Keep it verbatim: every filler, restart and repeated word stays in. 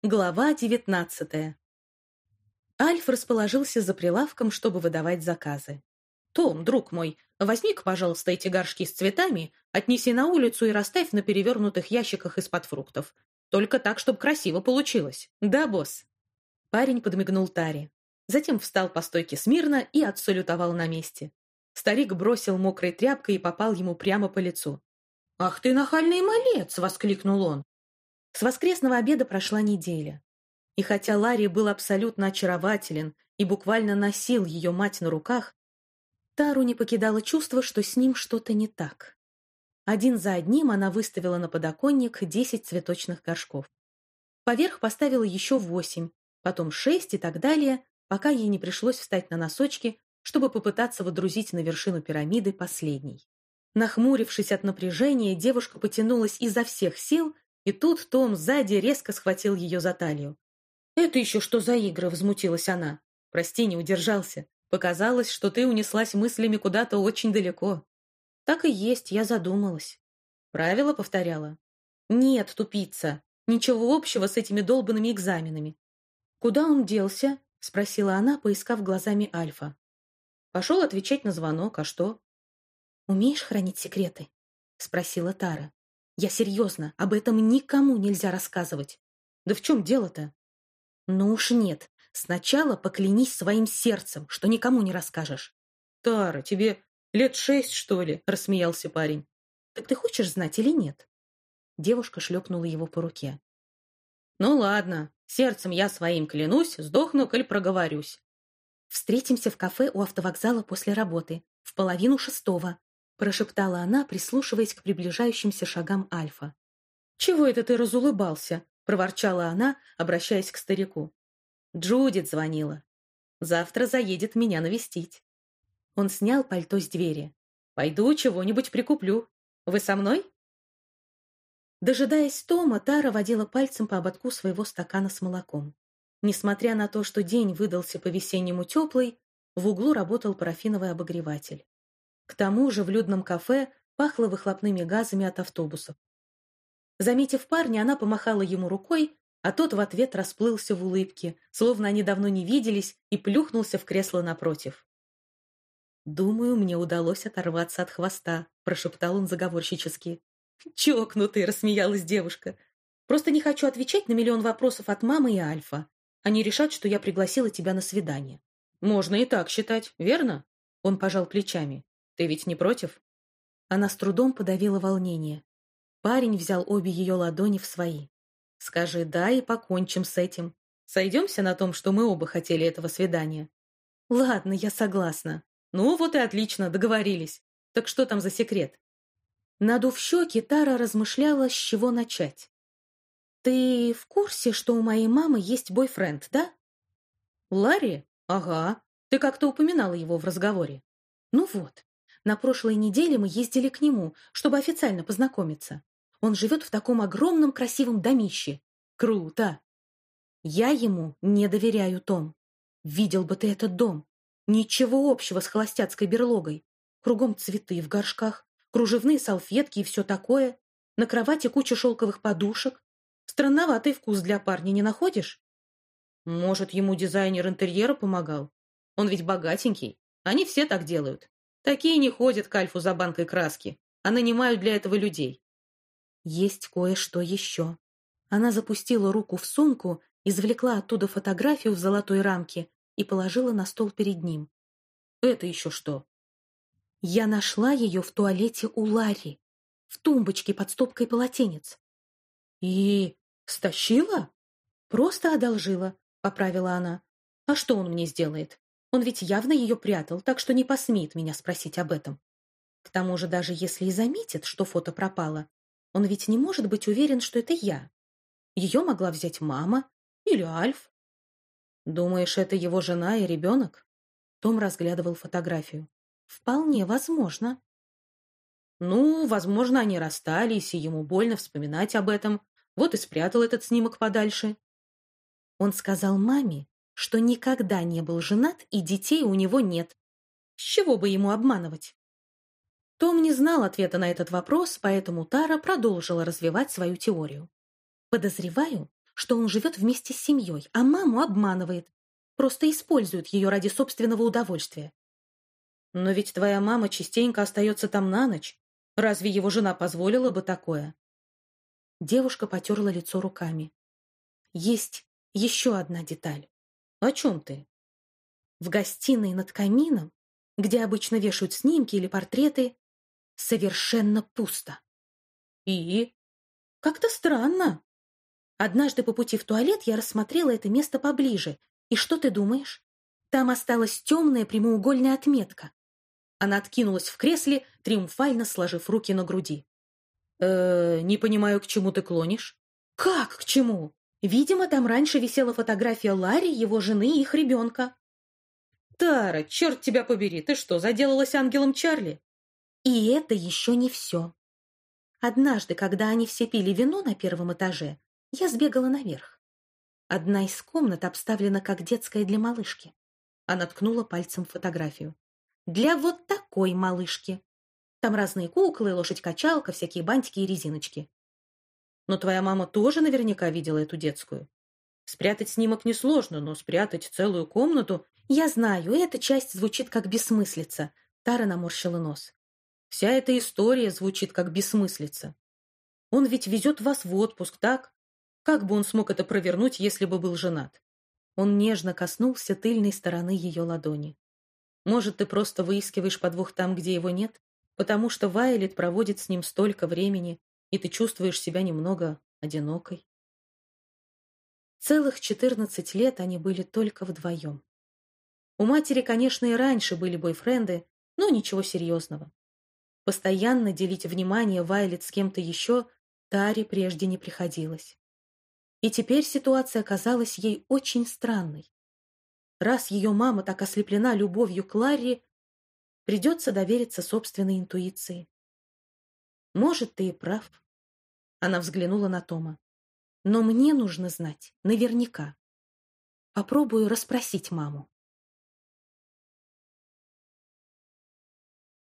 Глава девятнадцатая. Альф расположился за прилавком, чтобы выдавать заказы. «Том, друг мой, возьми-ка, пожалуйста, эти горшки с цветами, отнеси на улицу и расставь на перевернутых ящиках из-под фруктов. Только так, чтобы красиво получилось. Да, босс?» Парень подмигнул Таре. Затем встал по стойке смирно и отсалютовал на месте. Старик бросил мокрой тряпкой и попал ему прямо по лицу. «Ах ты нахальный малец!» — воскликнул он. С воскресного обеда прошла неделя. И хотя Ларри был абсолютно очарователен и буквально носил ее мать на руках, Тару не покидало чувство, что с ним что-то не так. Один за одним она выставила на подоконник десять цветочных горшков. Поверх поставила еще восемь, потом шесть и так далее, пока ей не пришлось встать на носочки, чтобы попытаться водрузить на вершину пирамиды последний. Нахмурившись от напряжения, девушка потянулась изо всех сил, и тут Том сзади резко схватил ее за талию. «Это еще что за игры?» — возмутилась она. «Прости, не удержался. Показалось, что ты унеслась мыслями куда-то очень далеко». «Так и есть, я задумалась». «Правила повторяла?» «Нет, тупица. Ничего общего с этими долбанными экзаменами». «Куда он делся?» — спросила она, поискав глазами Альфа. «Пошел отвечать на звонок, а что?» «Умеешь хранить секреты?» — спросила Тара. «Я серьезно, об этом никому нельзя рассказывать». «Да в чем дело-то?» «Ну уж нет. Сначала поклянись своим сердцем, что никому не расскажешь». «Тара, тебе лет шесть, что ли?» — рассмеялся парень. «Так ты хочешь знать или нет?» Девушка шлепнула его по руке. «Ну ладно, сердцем я своим клянусь, сдохну, коль проговорюсь». «Встретимся в кафе у автовокзала после работы, в половину шестого», прошептала она, прислушиваясь к приближающимся шагам Альфа. «Чего это ты разулыбался?» — проворчала она, обращаясь к старику. «Джудит звонила. Завтра заедет меня навестить». Он снял пальто с двери. «Пойду чего-нибудь прикуплю. Вы со мной?» Дожидаясь Тома, Тара водила пальцем по ободку своего стакана с молоком. Несмотря на то, что день выдался по-весеннему теплый, в углу работал парафиновый обогреватель. К тому же в людном кафе пахло выхлопными газами от автобусов. Заметив парня, она помахала ему рукой, а тот в ответ расплылся в улыбке, словно они давно не виделись, и плюхнулся в кресло напротив. «Думаю, мне удалось оторваться от хвоста», — прошептал он заговорщически. «Чокнутый», — рассмеялась девушка. «Просто не хочу отвечать на миллион вопросов от мамы и Альфа. Они решат, что я пригласила тебя на свидание». «Можно и так считать, верно?» Он пожал плечами. «Ты ведь не против?» Она с трудом подавила волнение. Парень взял обе ее ладони в свои. «Скажи «да» и покончим с этим. Сойдемся на том, что мы оба хотели этого свидания?» «Ладно, я согласна». «Ну вот и отлично, договорились. Так что там за секрет?» Надув щеки, Тара размышляла, с чего начать. «Ты в курсе, что у моей мамы есть бойфренд, да?» «Ларри? Ага. Ты как-то упоминала его в разговоре». «Ну вот. На прошлой неделе мы ездили к нему, чтобы официально познакомиться. Он живет в таком огромном красивом домище. Круто! Я ему не доверяю, Том. Видел бы ты этот дом. Ничего общего с холостяцкой берлогой. Кругом цветы в горшках, кружевные салфетки и все такое. На кровати куча шелковых подушек. Странноватый вкус для парня, не находишь?» «Может, ему дизайнер интерьера помогал? Он ведь богатенький. Они все так делают. Такие не ходят к Альфу за банкой краски, а нанимают для этого людей». «Есть кое-что еще». Она запустила руку в сумку, извлекла оттуда фотографию в золотой рамке и положила на стол перед ним. «Это еще что?» «Я нашла ее в туалете у Ларри, в тумбочке под стопкой полотенец». «И стащила?» «Просто одолжила», — поправила она. «А что он мне сделает? Он ведь явно ее прятал, так что не посмеет меня спросить об этом. К тому же, даже если и заметит, что фото пропало, он ведь не может быть уверен, что это я. Ее могла взять мама или Альф». «Думаешь, это его жена и ребенок?» Том разглядывал фотографию. «Вполне возможно». «Ну, возможно, они расстались, и ему больно вспоминать об этом. Вот и спрятал этот снимок подальше». Он сказал маме, что никогда не был женат и детей у него нет. С чего бы ему обманывать? Том не знал ответа на этот вопрос, поэтому Тара продолжила развивать свою теорию. «Подозреваю, что он живет вместе с семьей, а маму обманывает. Просто использует ее ради собственного удовольствия. Но ведь твоя мама частенько остается там на ночь. Разве его жена позволила бы такое? Девушка потерла лицо руками. Есть еще одна деталь. О чем ты? В гостиной над камином, где обычно вешают снимки или портреты, совершенно пусто. И? Как-то странно. Однажды по пути в туалет я рассмотрела это место поближе. И что ты думаешь? Там осталась темная прямоугольная отметка. Она откинулась в кресле, триумфально сложив руки на груди. «Э, не понимаю, к чему ты клонишь?» «Как к чему? Видимо, там раньше висела фотография Ларри, его жены и их ребенка». «Тара, черт тебя побери, ты что, заделалась ангелом Чарли?» И это еще не все. Однажды, когда они все пили вино на первом этаже, я сбегала наверх. Одна из комнат обставлена как детская для малышки. Она ткнула пальцем в фотографию. Для вот такой малышки. Там разные куклы, лошадь-качалка, всякие бантики и резиночки. Но твоя мама тоже наверняка видела эту детскую. Спрятать снимок несложно, но спрятать целую комнату... Я знаю, эта часть звучит как бессмыслица. Тара наморщила нос. Вся эта история звучит как бессмыслица. Он ведь везет вас в отпуск, так? Как бы он смог это провернуть, если бы был женат? Он нежно коснулся тыльной стороны ее ладони. Может, ты просто выискиваешь подвох там, где его нет? Потому что Вайолет проводит с ним столько времени, и ты чувствуешь себя немного одинокой. Целых четырнадцать лет они были только вдвоем. У матери, конечно, и раньше были бойфренды, но ничего серьезного. Постоянно делить внимание Вайолет с кем-то еще Таре прежде не приходилось. И теперь ситуация казалась ей очень странной. Раз ее мама так ослеплена любовью к Ларри, придется довериться собственной интуиции. Может, ты и прав. Она взглянула на Тома. Но мне нужно знать наверняка. Попробую расспросить маму.